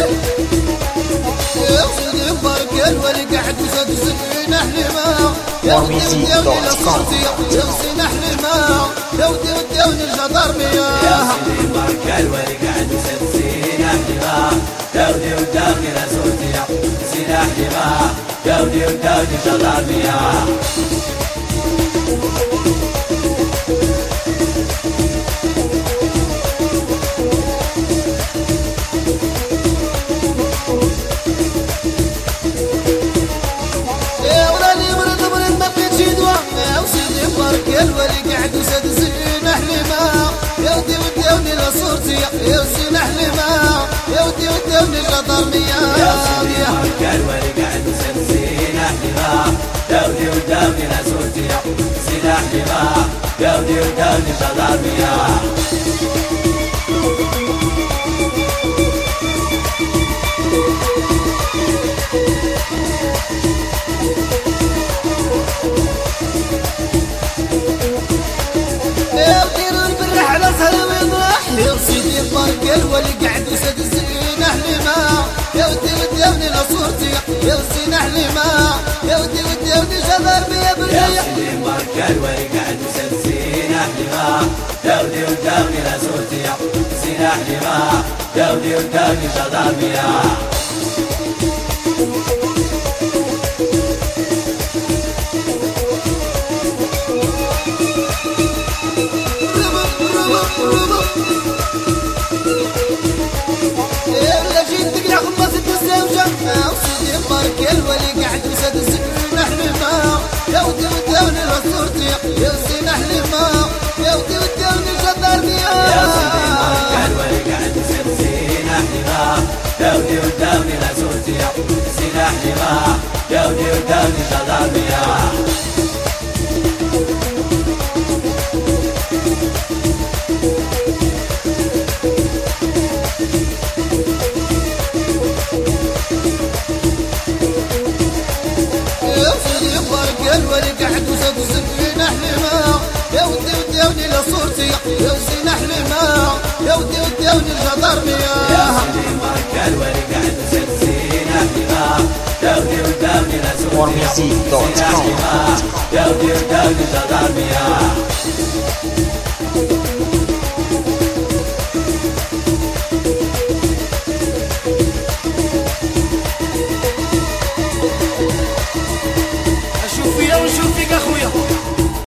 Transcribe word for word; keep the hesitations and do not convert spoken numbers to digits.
يا سيدي مبارك الولي قاعد وسدسين أهل ما يا ودي وديوني لصوتي يا سين أهل ما يا ودي وديوني الجدرمية يا سيدي مبارك الولي قاعد وسدسين أهل ما يا ودي وديوني لصوتي يا سين أهل ما يا ودي وديوني الجدرمية الولي قاعد وسدسين أهل ما يا ودي وديوني لصورتي يا سين أهل ما يا ودي وديوني الجدرمية يا سيدي مبارك الولي قاعد وسدسين أهل ما يا ودي وديوني لصورتي يا سين أهل ما يا ودي وديوني الجدرمية يا سيدي مبارك الولي قاعد وسدسين أهل ما يا ودي وديوني لصورتي يا سين أهل ما يا ودي وديوني جدرمية بالريح يا سيدي مبارك الولي قاعد وسدسين أهل ما يا ودي وديوني لصورتي يا سين أهل ما يا ودي وديوني جدرمية سيدي مبارك الولي قاعد وسدسين أهل ما يا ودي وديوني لصورتي يا سين أهل ما يا ودي وديوني الجدرمية يا سيدي مبارك الولي قاعد وسدسين أهل ما يا ودي وديوني لصورتي يا سين أهل ما يا ودي وديوني الجدرمية الولي قاعد وسدسين أهل ما يا ودي وديوني لصورتي يا سين أهل ما يا ودي وديوني الجدرمية يا سيدي مبارك الولي قاعد وسدسين أهل ما يا ودي وديوني لصورتي يا سين أهل ما يا ودي وديوني الجدرمية